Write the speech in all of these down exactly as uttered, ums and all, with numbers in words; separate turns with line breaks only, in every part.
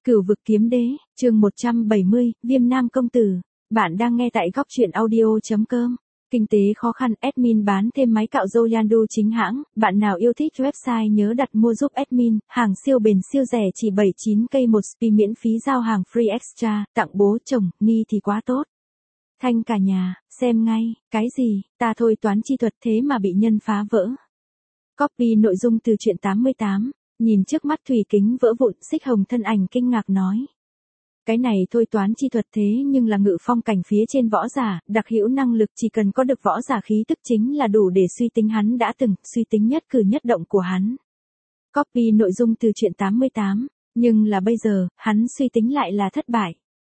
Cửu vực kiếm đế, chương một trăm bảy mươi, Viêm Nam công tử. Bạn đang nghe tại góc truyện audio.com. Kinh tế khó khăn, admin bán thêm máy cạo râu Yandu chính hãng, bạn nào yêu thích website nhớ đặt mua giúp admin, hàng siêu bền siêu rẻ chỉ bảy mươi chín k một spi miễn phí giao hàng free extra, tặng bố chồng, ni thì quá tốt. Thanh cả nhà, xem ngay, cái gì, ta thôi toán chi thuật thế mà bị nhân phá vỡ. Copy nội dung từ truyện tám mươi tám, nhìn trước mắt thủy kính vỡ vụn, Xích Hồng thân ảnh kinh ngạc nói. Cái này thôi toán chi thuật thế nhưng là ngự phong cảnh phía trên võ giả, đặc hữu năng lực chỉ cần có được võ giả khí tức chính là đủ để suy tính hắn đã từng, suy tính nhất cử nhất động của hắn. Copy nội dung từ truyện tám mươi tám, nhưng là bây giờ, hắn suy tính lại là thất bại.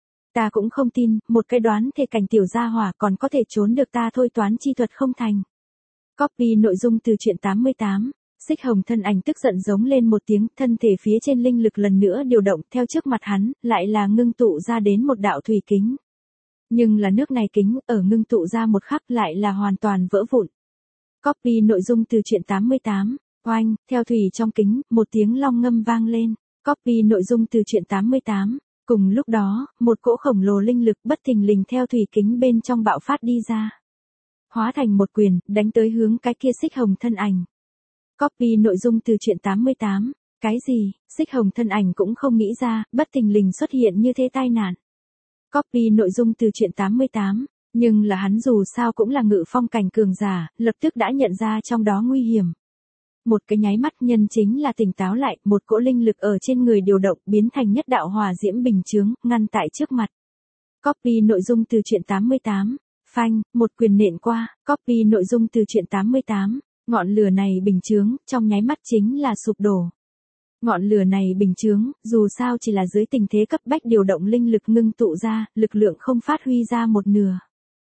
Ta cũng không tin, một cái đoán thể cảnh tiểu gia hỏa còn có thể trốn được ta thôi toán chi thuật không thành. Copy nội dung từ truyện tám mươi tám. Xích Hồng thân ảnh tức giận giống lên một tiếng, thân thể phía trên linh lực lần nữa điều động, theo trước mặt hắn, lại là ngưng tụ ra đến một đạo thủy kính. Nhưng là nước này kính, ở ngưng tụ ra một khắc lại là hoàn toàn vỡ vụn. Copy nội dung từ truyện tám mươi tám, oanh, theo thủy trong kính, một tiếng long ngâm vang lên. Copy nội dung từ truyện tám mươi tám, cùng lúc đó, một cỗ khổng lồ linh lực bất thình lình theo thủy kính bên trong bạo phát đi ra. Hóa thành một quyền, đánh tới hướng cái kia Xích Hồng thân ảnh. Copy nội dung từ truyện tám mươi tám, cái gì, Xích Hồng thân ảnh cũng không nghĩ ra, bất thình lình xuất hiện như thế tai nạn. Copy nội dung từ truyện tám mươi tám, nhưng là hắn dù sao cũng là ngự phong cảnh cường giả, lập tức đã nhận ra trong đó nguy hiểm. Một cái nháy mắt nhân chính là tỉnh táo lại, một cỗ linh lực ở trên người điều động biến thành nhất đạo hỏa diễm bình chướng, ngăn tại trước mặt. Copy nội dung từ truyện tám mươi tám, phanh, một quyền nện qua, copy nội dung từ truyện tám mươi tám. Ngọn lửa này bình chướng, trong nháy mắt chính là sụp đổ. Ngọn lửa này bình chướng, dù sao chỉ là dưới tình thế cấp bách điều động linh lực ngưng tụ ra, lực lượng không phát huy ra một nửa.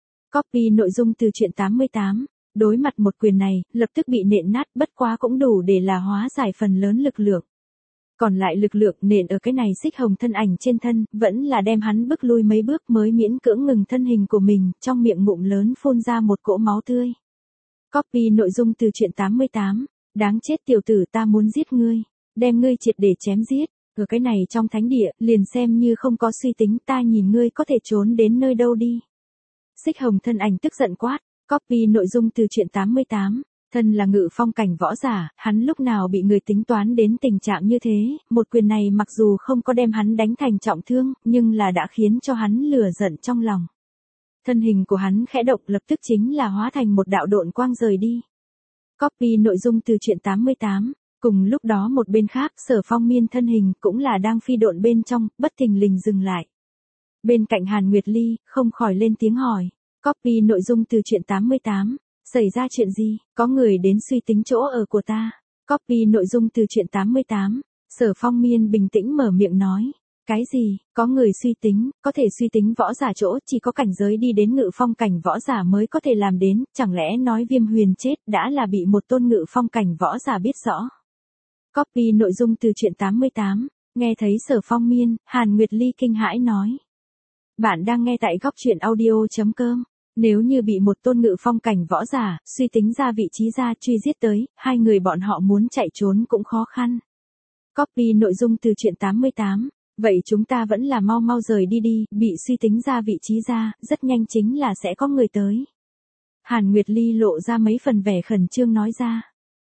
Copy nội dung từ truyện tám mươi tám, đối mặt một quyền này, lập tức bị nện nát, bất quá cũng đủ để là hóa giải phần lớn lực lượng. Còn lại lực lượng nện ở cái này Xích Hồng thân ảnh trên thân, vẫn là đem hắn bước lui mấy bước mới miễn cưỡng ngừng thân hình của mình, trong miệng ngụm lớn phun ra một cỗ máu tươi. Copy nội dung từ truyện tám mươi tám, đáng chết tiểu tử, ta muốn giết ngươi, đem ngươi triệt để chém giết, ở cái này trong thánh địa, liền xem như không có suy tính, ta nhìn ngươi có thể trốn đến nơi đâu đi. Xích Hồng thân ảnh tức giận quát, copy nội dung từ truyện tám mươi tám, thân là ngự phong cảnh võ giả, hắn lúc nào bị người tính toán đến tình trạng như thế, một quyền này mặc dù không có đem hắn đánh thành trọng thương, nhưng là đã khiến cho hắn lửa giận trong lòng. Thân hình của hắn khẽ động, lập tức chính là hóa thành một đạo độn quang rời đi. Copy nội dung từ truyện tám mươi tám, cùng lúc đó một bên khác, Sở Phong Miên thân hình cũng là đang phi độn bên trong, bất thình lình dừng lại. Bên cạnh Hàn Nguyệt Ly, không khỏi lên tiếng hỏi. Copy nội dung từ truyện tám mươi tám, xảy ra chuyện gì, có người đến suy tính chỗ ở của ta. Copy nội dung từ truyện tám mươi tám, Sở Phong Miên bình tĩnh mở miệng nói. Cái gì, có người suy tính, có thể suy tính võ giả chỗ, chỉ có cảnh giới đi đến ngự phong cảnh võ giả mới có thể làm đến, chẳng lẽ nói Viêm Huyền chết đã là bị một tôn ngự phong cảnh võ giả biết rõ. Copy nội dung từ truyện tám mươi tám, nghe thấy Sở Phong Miên, Hàn Nguyệt Ly kinh hãi nói. Bạn đang nghe tại góc truyện audio.com, nếu như bị một tôn ngự phong cảnh võ giả, suy tính ra vị trí ra truy giết tới, hai người bọn họ muốn chạy trốn cũng khó khăn. Copy nội dung từ truyện tám mươi tám. Vậy chúng ta vẫn là mau mau rời đi đi, bị suy tính ra vị trí ra, rất nhanh chính là sẽ có người tới. Hàn Nguyệt Ly lộ ra mấy phần vẻ khẩn trương nói ra.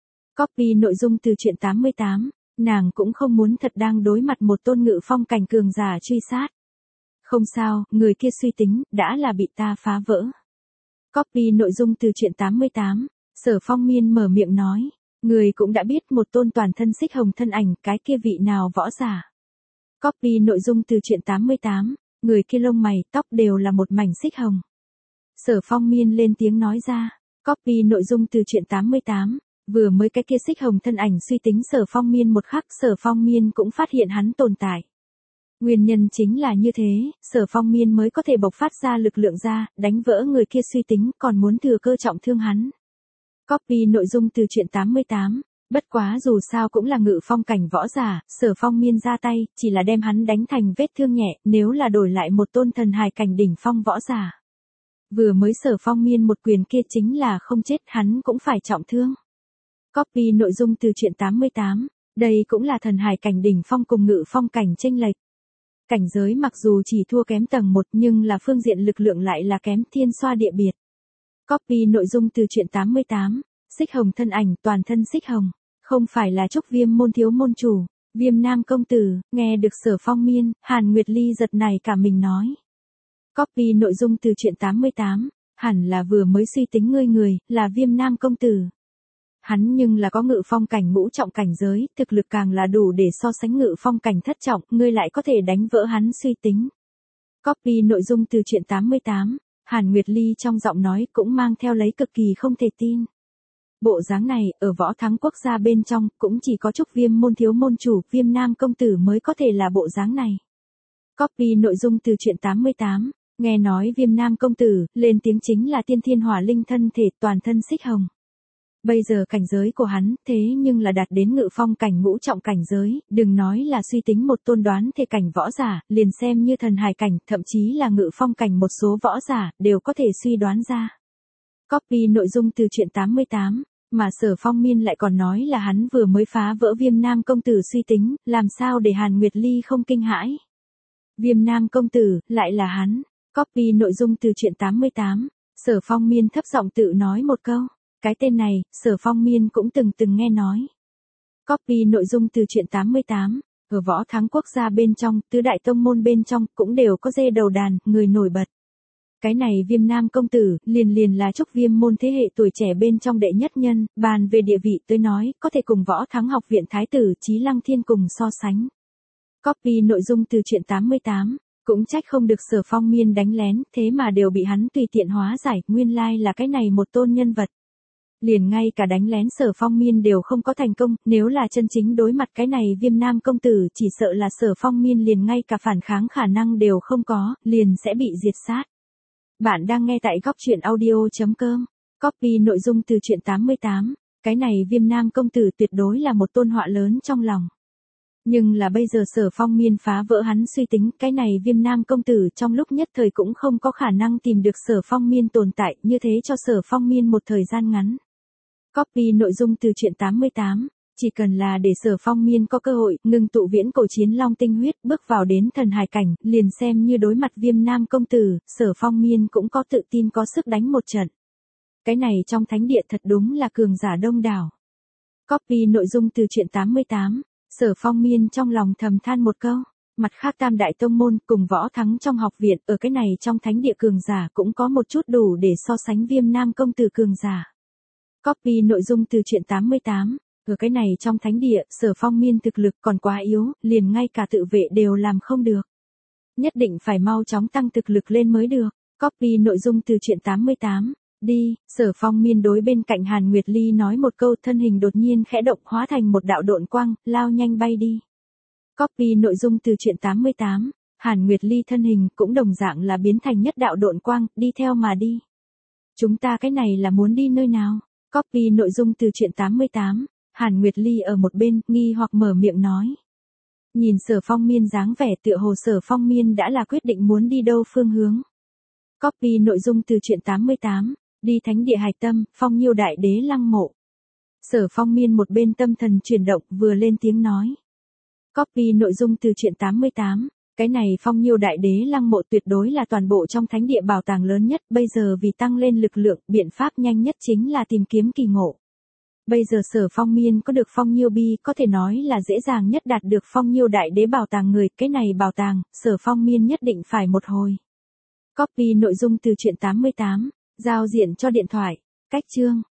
Copy nội dung từ truyện tám mươi tám, nàng cũng không muốn thật đang đối mặt một tôn ngự phong cảnh cường giả truy sát. Không sao, người kia suy tính, đã là bị ta phá vỡ. Copy nội dung từ truyện tám mươi tám, Sở Phong Miên mở miệng nói, người cũng đã biết một tôn toàn thân Xích Hồng thân ảnh, cái kia vị nào võ giả. Copy nội dung từ truyện tám mươi tám, người kia lông mày, tóc đều là một mảnh xích hồng. Sở Phong Miên lên tiếng nói ra, copy nội dung từ truyện tám mươi tám, vừa mới cái kia Xích Hồng thân ảnh suy tính Sở Phong Miên một khắc, Sở Phong Miên cũng phát hiện hắn tồn tại. Nguyên nhân chính là như thế, Sở Phong Miên mới có thể bộc phát ra lực lượng ra, đánh vỡ người kia suy tính, còn muốn thừa cơ trọng thương hắn. Copy nội dung từ truyện tám mươi tám. Bất quá dù sao cũng là ngự phong cảnh võ giả, Sở Phong Miên ra tay, chỉ là đem hắn đánh thành vết thương nhẹ, nếu là đổi lại một tôn thần hài cảnh đỉnh phong võ giả. Vừa mới Sở Phong Miên một quyền kia chính là không chết, hắn cũng phải trọng thương. Copy nội dung từ truyện tám mươi tám, đây cũng là thần hài cảnh đỉnh phong cùng ngự phong cảnh chênh lệch. Cảnh giới mặc dù chỉ thua kém tầng một nhưng là phương diện lực lượng lại là kém thiên xoa địa biệt. Copy nội dung từ truyện tám mươi tám, xích hồng thân ảnh toàn thân xích hồng, không phải là Trúc Viêm môn thiếu môn chủ, Viêm Nam công tử, nghe được Sở Phong Miên, Hàn Nguyệt Ly giật nảy cả mình nói. Copy nội dung từ truyện tám mươi tám, hẳn là vừa mới suy tính ngươi người, là Viêm Nam công tử. Hắn nhưng là có ngự phong cảnh ngũ trọng cảnh giới, thực lực càng là đủ để so sánh ngự phong cảnh thất trọng, ngươi lại có thể đánh vỡ hắn suy tính. Copy nội dung từ truyện tám mươi tám, Hàn Nguyệt Ly trong giọng nói cũng mang theo lấy cực kỳ không thể tin. Bộ dáng này, ở võ thắng quốc gia bên trong, cũng chỉ có Trúc Viêm môn thiếu môn chủ, Viêm Nam công tử mới có thể là bộ dáng này. Copy nội dung từ truyện tám mươi tám, nghe nói Viêm Nam công tử, lên tiếng chính là tiên thiên hỏa linh thân thể toàn thân xích hồng. Bây giờ cảnh giới của hắn, thế nhưng là đạt đến ngự phong cảnh ngũ trọng cảnh giới, đừng nói là suy tính một tôn đoán thể cảnh võ giả, liền xem như thần hài cảnh, thậm chí là ngự phong cảnh một số võ giả, đều có thể suy đoán ra. Copy nội dung từ truyện tám mươi tám, mà Sở Phong Miên lại còn nói là hắn vừa mới phá vỡ Viêm Nam công tử suy tính, làm sao để Hàn Nguyệt Ly không kinh hãi. Viêm Nam công tử, lại là hắn. Copy nội dung từ truyện tám mươi tám, Sở Phong Miên thấp giọng tự nói một câu. Cái tên này, Sở Phong Miên cũng từng từng nghe nói. Copy nội dung từ truyện tám mươi tám, ở võ thắng quốc gia bên trong, tứ đại tông môn bên trong, cũng đều có dê đầu đàn, người nổi bật. Cái này Viêm Nam công tử, liền liền là Trúc Viêm môn thế hệ tuổi trẻ bên trong đệ nhất nhân, bàn về địa vị tới nói, có thể cùng võ thắng học viện thái tử Chí Lăng Thiên cùng so sánh. Copy nội dung từ truyện tám mươi tám, cũng trách không được Sở Phong Miên đánh lén, thế mà đều bị hắn tùy tiện hóa giải, nguyên lai là cái này một tôn nhân vật. Liền ngay cả đánh lén Sở Phong Miên đều không có thành công, nếu là chân chính đối mặt cái này Viêm Nam công tử chỉ sợ là Sở Phong Miên liền ngay cả phản kháng khả năng đều không có, liền sẽ bị diệt sát. Bạn đang nghe tại góc truyện audio chấm com. Copy nội dung từ truyện tám mươi tám, cái này Viêm Nam công tử tuyệt đối là một tôn họa lớn trong lòng. Nhưng là bây giờ Sở Phong Miên phá vỡ hắn suy tính, cái này Viêm Nam công tử trong lúc nhất thời cũng không có khả năng tìm được Sở Phong Miên tồn tại, như thế cho Sở Phong Miên một thời gian ngắn. Copy nội dung từ truyện tám mươi tám, chỉ cần là để Sở Phong Miên có cơ hội ngừng tụ viễn cổ chiến long tinh huyết bước vào đến thần hài cảnh, liền xem như đối mặt Viêm Nam công tử, Sở Phong Miên cũng có tự tin có sức đánh một trận. Cái này trong thánh địa thật đúng là cường giả đông đảo. Copy nội dung từ truyện tám mươi tám, Sở Phong Miên trong lòng thầm than một câu, mặt khác tam đại tông môn cùng võ thắng trong học viện ở cái này trong thánh địa cường giả cũng có một chút đủ để so sánh Viêm Nam công tử cường giả. Copy nội dung từ truyện tám mươi tám, ở cái này trong thánh địa, Sở Phong Miên thực lực còn quá yếu, liền ngay cả tự vệ đều làm không được. Nhất định phải mau chóng tăng thực lực lên mới được. Copy nội dung từ truyện tám mươi tám, đi, Sở Phong Miên đối bên cạnh Hàn Nguyệt Ly nói một câu, thân hình đột nhiên khẽ động hóa thành một đạo độn quang, lao nhanh bay đi. Copy nội dung từ truyện tám mươi tám, Hàn Nguyệt Ly thân hình cũng đồng dạng là biến thành nhất đạo độn quang, đi theo mà đi. Chúng ta cái này là muốn đi nơi nào? Copy nội dung từ truyện tám mươi tám, Hàn Nguyệt Ly ở một bên, nghi hoặc mở miệng nói. Nhìn Sở Phong Miên dáng vẻ tựa hồ Sở Phong Miên đã là quyết định muốn đi đâu phương hướng. Copy nội dung từ truyện tám mươi tám, đi thánh địa Hài Tâm, Phong Nhiêu đại đế lăng mộ. Sở Phong Miên một bên tâm thần chuyển động vừa lên tiếng nói. Copy nội dung từ truyện tám mươi tám, cái này Phong Nhiêu đại đế lăng mộ tuyệt đối là toàn bộ trong thánh địa bảo tàng lớn nhất, bây giờ vì tăng lên lực lượng, biện pháp nhanh nhất chính là tìm kiếm kỳ ngộ. Bây giờ Sở Phong Miên có được Phong Nhiêu bi, có thể nói là dễ dàng nhất đạt được Phong Nhiêu đại đế bảo tàng người, cái này bảo tàng, Sở Phong Miên nhất định phải một hồi. Copy nội dung từ truyện tám mươi tám, giao diện cho điện thoại, cách chương.